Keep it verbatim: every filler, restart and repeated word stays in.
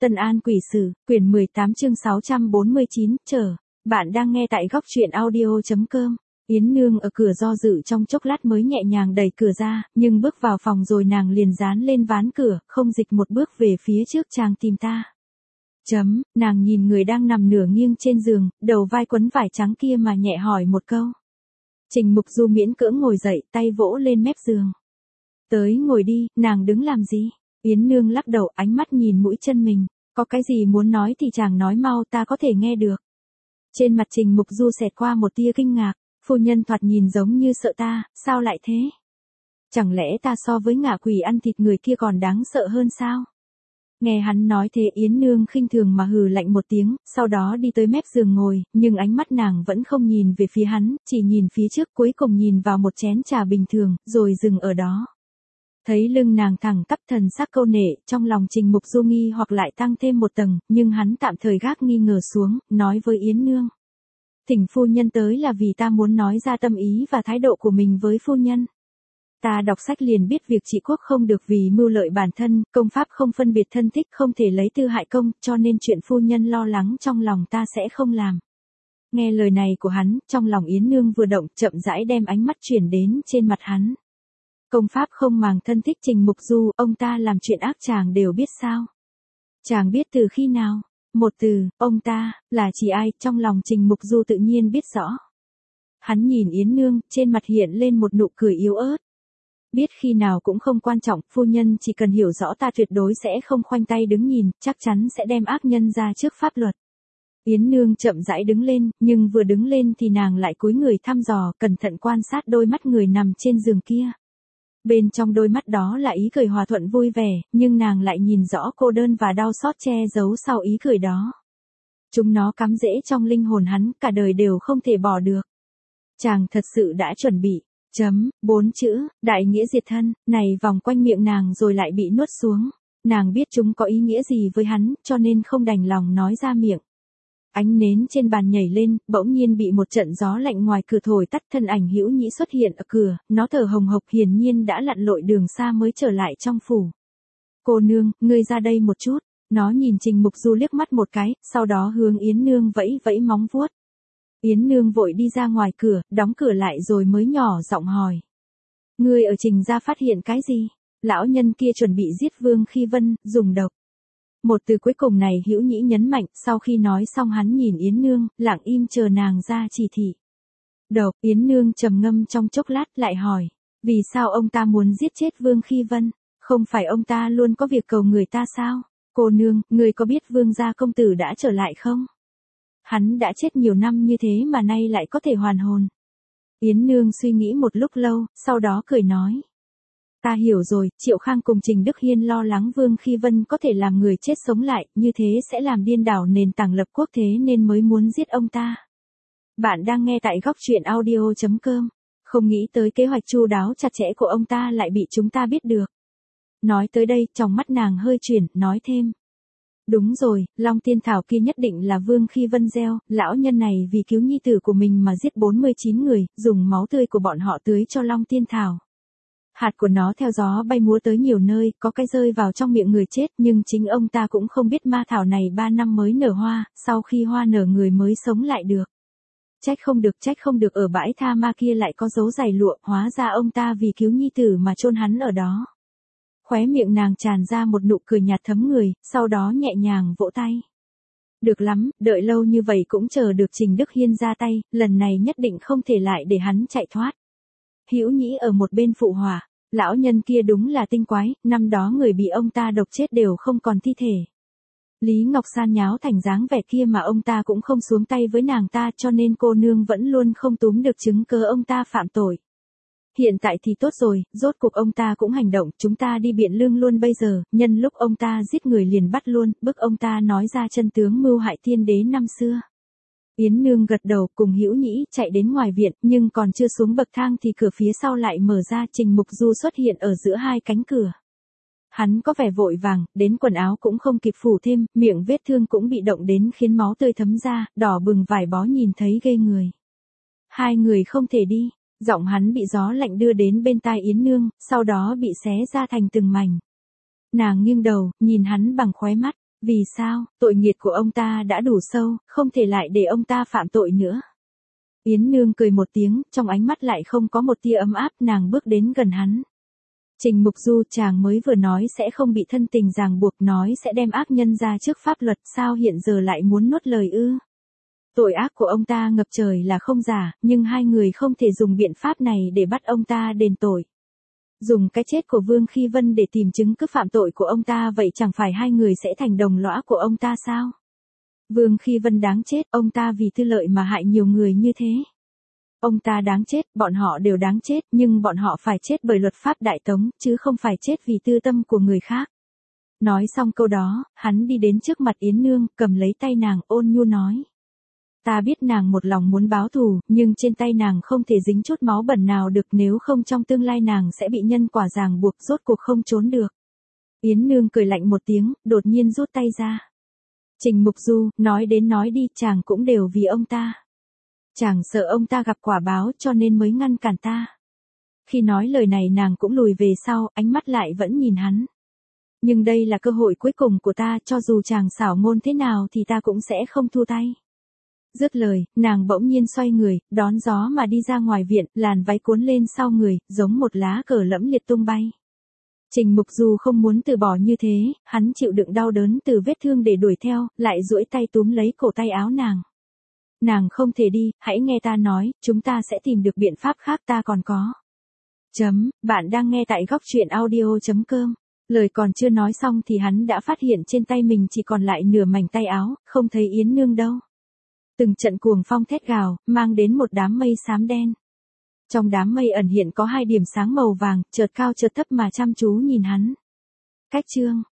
Tân An Quỷ Sử, quyển mười tám chương sáu trăm bốn mươi chín, chờ. Bạn đang nghe tại góc truyện audio.com. Yến Nương ở cửa do dự trong chốc lát mới nhẹ nhàng đẩy cửa ra, nhưng bước vào phòng rồi nàng liền dán lên ván cửa, không dịch một bước về phía trước chàng tìm ta. Chấm, nàng nhìn người đang nằm nửa nghiêng trên giường, đầu vai quấn vải trắng kia mà nhẹ hỏi một câu. Trình Mục Du miễn cưỡng ngồi dậy, tay vỗ lên mép giường. Tới ngồi đi, nàng đứng làm gì? Yến Nương lắc đầu, ánh mắt nhìn mũi chân mình. Có cái gì muốn nói thì chàng nói mau, ta có thể nghe được. Trên mặt Trình Mục Du xẹt qua một tia kinh ngạc. Phu nhân thoạt nhìn giống như sợ ta, sao lại thế? Chẳng lẽ ta so với ngạ quỷ ăn thịt người kia còn đáng sợ hơn sao? Nghe hắn nói thế, Yến Nương khinh thường mà hừ lạnh một tiếng, sau đó đi tới mép giường ngồi, nhưng ánh mắt nàng vẫn không nhìn về phía hắn, chỉ nhìn phía trước, cuối cùng nhìn vào một chén trà bình thường, rồi dừng ở đó. Thấy lưng nàng thẳng tắp, thần sắc câu nệ, trong lòng Trình Mục Du nghi hoặc lại tăng thêm một tầng, nhưng hắn tạm thời gác nghi ngờ xuống, nói với Yến Nương. Thỉnh phu nhân tới là vì ta muốn nói ra tâm ý và thái độ của mình với phu nhân. Ta đọc sách liền biết việc trị quốc không được vì mưu lợi bản thân, công pháp không phân biệt thân thích, không thể lấy tư hại công, cho nên chuyện phu nhân lo lắng trong lòng ta sẽ không làm. Nghe lời này của hắn, trong lòng Yến Nương vừa động, chậm rãi đem ánh mắt chuyển đến trên mặt hắn. Công pháp không màng thân thích Trình Mục Du, ông ta làm chuyện ác chàng đều biết sao? Chàng biết từ khi nào? Một từ, ông ta, là chỉ ai, trong lòng Trình Mục Du tự nhiên biết rõ. Hắn nhìn Yến Nương, trên mặt hiện lên một nụ cười yếu ớt. Biết khi nào cũng không quan trọng, phu nhân chỉ cần hiểu rõ ta tuyệt đối sẽ không khoanh tay đứng nhìn, chắc chắn sẽ đem ác nhân ra trước pháp luật. Yến Nương chậm rãi đứng lên, nhưng vừa đứng lên thì nàng lại cúi người thăm dò, cẩn thận quan sát đôi mắt người nằm trên giường kia. Bên trong đôi mắt đó là ý cười hòa thuận vui vẻ, nhưng nàng lại nhìn rõ cô đơn và đau xót che giấu sau ý cười đó. Chúng nó cắm rễ trong linh hồn hắn, cả đời đều không thể bỏ được. Chàng thật sự đã chuẩn bị. Chấm, bốn chữ, đại nghĩa diệt thân, này vòng quanh miệng nàng rồi lại bị nuốt xuống. Nàng biết chúng có ý nghĩa gì với hắn, cho nên không đành lòng nói ra miệng. Ánh nến trên bàn nhảy lên, bỗng nhiên bị một trận gió lạnh ngoài cửa thổi tắt, thân ảnh Hữu Nhĩ xuất hiện ở cửa, nó thở hồng hộc, hiển nhiên đã lặn lội đường xa mới trở lại trong phủ. Cô nương, ngươi ra đây một chút. Nó nhìn Trình Mục Du liếc mắt một cái, sau đó hướng Yến Nương vẫy vẫy móng vuốt. Yến Nương vội đi ra ngoài cửa, đóng cửa lại rồi mới nhỏ giọng hỏi. Ngươi ở Trình gia phát hiện cái gì? Lão nhân kia chuẩn bị giết Vương Khi Vân, dùng độc. Một từ cuối cùng này Hữu Nhĩ nhấn mạnh, sau khi nói xong hắn nhìn Yến Nương, lặng im chờ nàng ra chỉ thị. Độc, Yến Nương trầm ngâm trong chốc lát lại hỏi, vì sao ông ta muốn giết chết Vương Khi Vân? Không phải ông ta luôn có việc cầu người ta sao? Cô nương, người có biết Vương gia công tử đã trở lại không? Hắn đã chết nhiều năm như thế mà nay lại có thể hoàn hồn. Yến Nương suy nghĩ một lúc lâu, sau đó cười nói. Ta hiểu rồi, Triệu Khang cùng Trình Đức Hiên lo lắng Vương Khi Vân có thể làm người chết sống lại, như thế sẽ làm điên đảo nền tảng lập quốc thế nên mới muốn giết ông ta. Bạn đang nghe tại góc truyện audio.com. Không nghĩ tới kế hoạch chu đáo chặt chẽ của ông ta lại bị chúng ta biết được. Nói tới đây, trong mắt nàng hơi chuyển, nói thêm. Đúng rồi, Long Tiên Thảo kia nhất định là Vương Khi Vân gieo, lão nhân này vì cứu nhi tử của mình mà giết bốn mươi chín người, dùng máu tươi của bọn họ tưới cho Long Tiên Thảo. Hạt của nó theo gió bay múa tới nhiều nơi, có cái rơi vào trong miệng người chết, nhưng chính ông ta cũng không biết ma thảo này ba năm mới nở hoa, sau khi hoa nở người mới sống lại được. Trách không được, trách không được ở bãi tha ma kia lại có dấu giày lụa, hóa ra ông ta vì cứu nhi tử mà chôn hắn ở đó. Khóe miệng nàng tràn ra một nụ cười nhạt thấm người, sau đó nhẹ nhàng vỗ tay. Được lắm, đợi lâu như vậy cũng chờ được Trình Đức Hiên ra tay, lần này nhất định không thể lại để hắn chạy thoát. Hữu Nhĩ ở một bên phụ họa, lão nhân kia đúng là tinh quái, năm đó người bị ông ta độc chết đều không còn thi thể. Lý Ngọc San nháo thành dáng vẻ kia mà ông ta cũng không xuống tay với nàng ta, cho nên cô nương vẫn luôn không túm được chứng cớ ông ta phạm tội. Hiện tại thì tốt rồi, rốt cuộc ông ta cũng hành động, chúng ta đi Biện Lương luôn bây giờ, nhân lúc ông ta giết người liền bắt luôn, bức ông ta nói ra chân tướng mưu hại tiên đế năm xưa. Yến Nương gật đầu, cùng Hữu Nhĩ chạy đến ngoài viện, nhưng còn chưa xuống bậc thang thì cửa phía sau lại mở ra, Trình Mục Du xuất hiện ở giữa hai cánh cửa. Hắn có vẻ vội vàng, đến quần áo cũng không kịp phủ thêm, miệng vết thương cũng bị động đến khiến máu tươi thấm ra, đỏ bừng vải bó nhìn thấy ghê người. Hai người không thể đi. Giọng hắn bị gió lạnh đưa đến bên tai Yến Nương, sau đó bị xé ra thành từng mảnh. Nàng nghiêng đầu, nhìn hắn bằng khóe mắt, Vì sao, tội nghiệt của ông ta đã đủ sâu, không thể lại để ông ta phạm tội nữa. Yến Nương cười một tiếng, trong ánh mắt lại không có một tia ấm áp, nàng bước đến gần hắn. Trình Mục Du, chàng mới vừa nói sẽ không bị thân tình ràng buộc, nói sẽ đem ác nhân ra trước pháp luật, sao hiện giờ lại muốn nuốt lời ư? Tội ác của ông ta ngập trời là không giả, nhưng hai người không thể dùng biện pháp này để bắt ông ta đền tội. Dùng cái chết của Vương Khi Vân để tìm chứng cứ phạm tội của ông ta, vậy chẳng phải hai người sẽ thành đồng lõa của ông ta sao? Vương Khi Vân đáng chết, ông ta vì tư lợi mà hại nhiều người như thế. Ông ta đáng chết, bọn họ đều đáng chết, nhưng bọn họ phải chết bởi luật pháp Đại Tống, chứ không phải chết vì tư tâm của người khác. Nói xong câu đó, hắn đi đến trước mặt Yến Nương, cầm lấy tay nàng, ôn nhu nói. Ta biết nàng một lòng muốn báo thù, nhưng trên tay nàng không thể dính chút máu bẩn nào được, nếu không trong tương lai nàng sẽ bị nhân quả ràng buộc, rốt cuộc không trốn được. Yến Nương cười lạnh một tiếng, đột nhiên rút tay ra. Trình Mục Du, nói đến nói đi, chàng cũng đều vì ông ta. Chàng sợ ông ta gặp quả báo cho nên mới ngăn cản ta. Khi nói lời này nàng cũng lùi về sau, ánh mắt lại vẫn nhìn hắn. Nhưng đây là cơ hội cuối cùng của ta, cho dù chàng xảo ngôn thế nào thì ta cũng sẽ không thu tay. Dứt lời, nàng bỗng nhiên xoay người, đón gió mà đi ra ngoài viện, làn váy cuốn lên sau người, giống một lá cờ lẫm liệt tung bay. Trình Mục Du không muốn từ bỏ như thế, hắn chịu đựng đau đớn từ vết thương để đuổi theo, lại duỗi tay túm lấy cổ tay áo nàng. Nàng không thể đi, hãy nghe ta nói, chúng ta sẽ tìm được biện pháp khác, ta còn có. Chấm, bạn đang nghe tại góc truyện audio chấm com. Lời còn chưa nói xong thì hắn đã phát hiện trên tay mình chỉ còn lại nửa mảnh tay áo, không thấy Yến Nương đâu. Từng trận cuồng phong thét gào, mang đến một đám mây xám đen. Trong đám mây ẩn hiện có hai điểm sáng màu vàng, chợt cao chợt thấp mà chăm chú nhìn hắn. Cách chương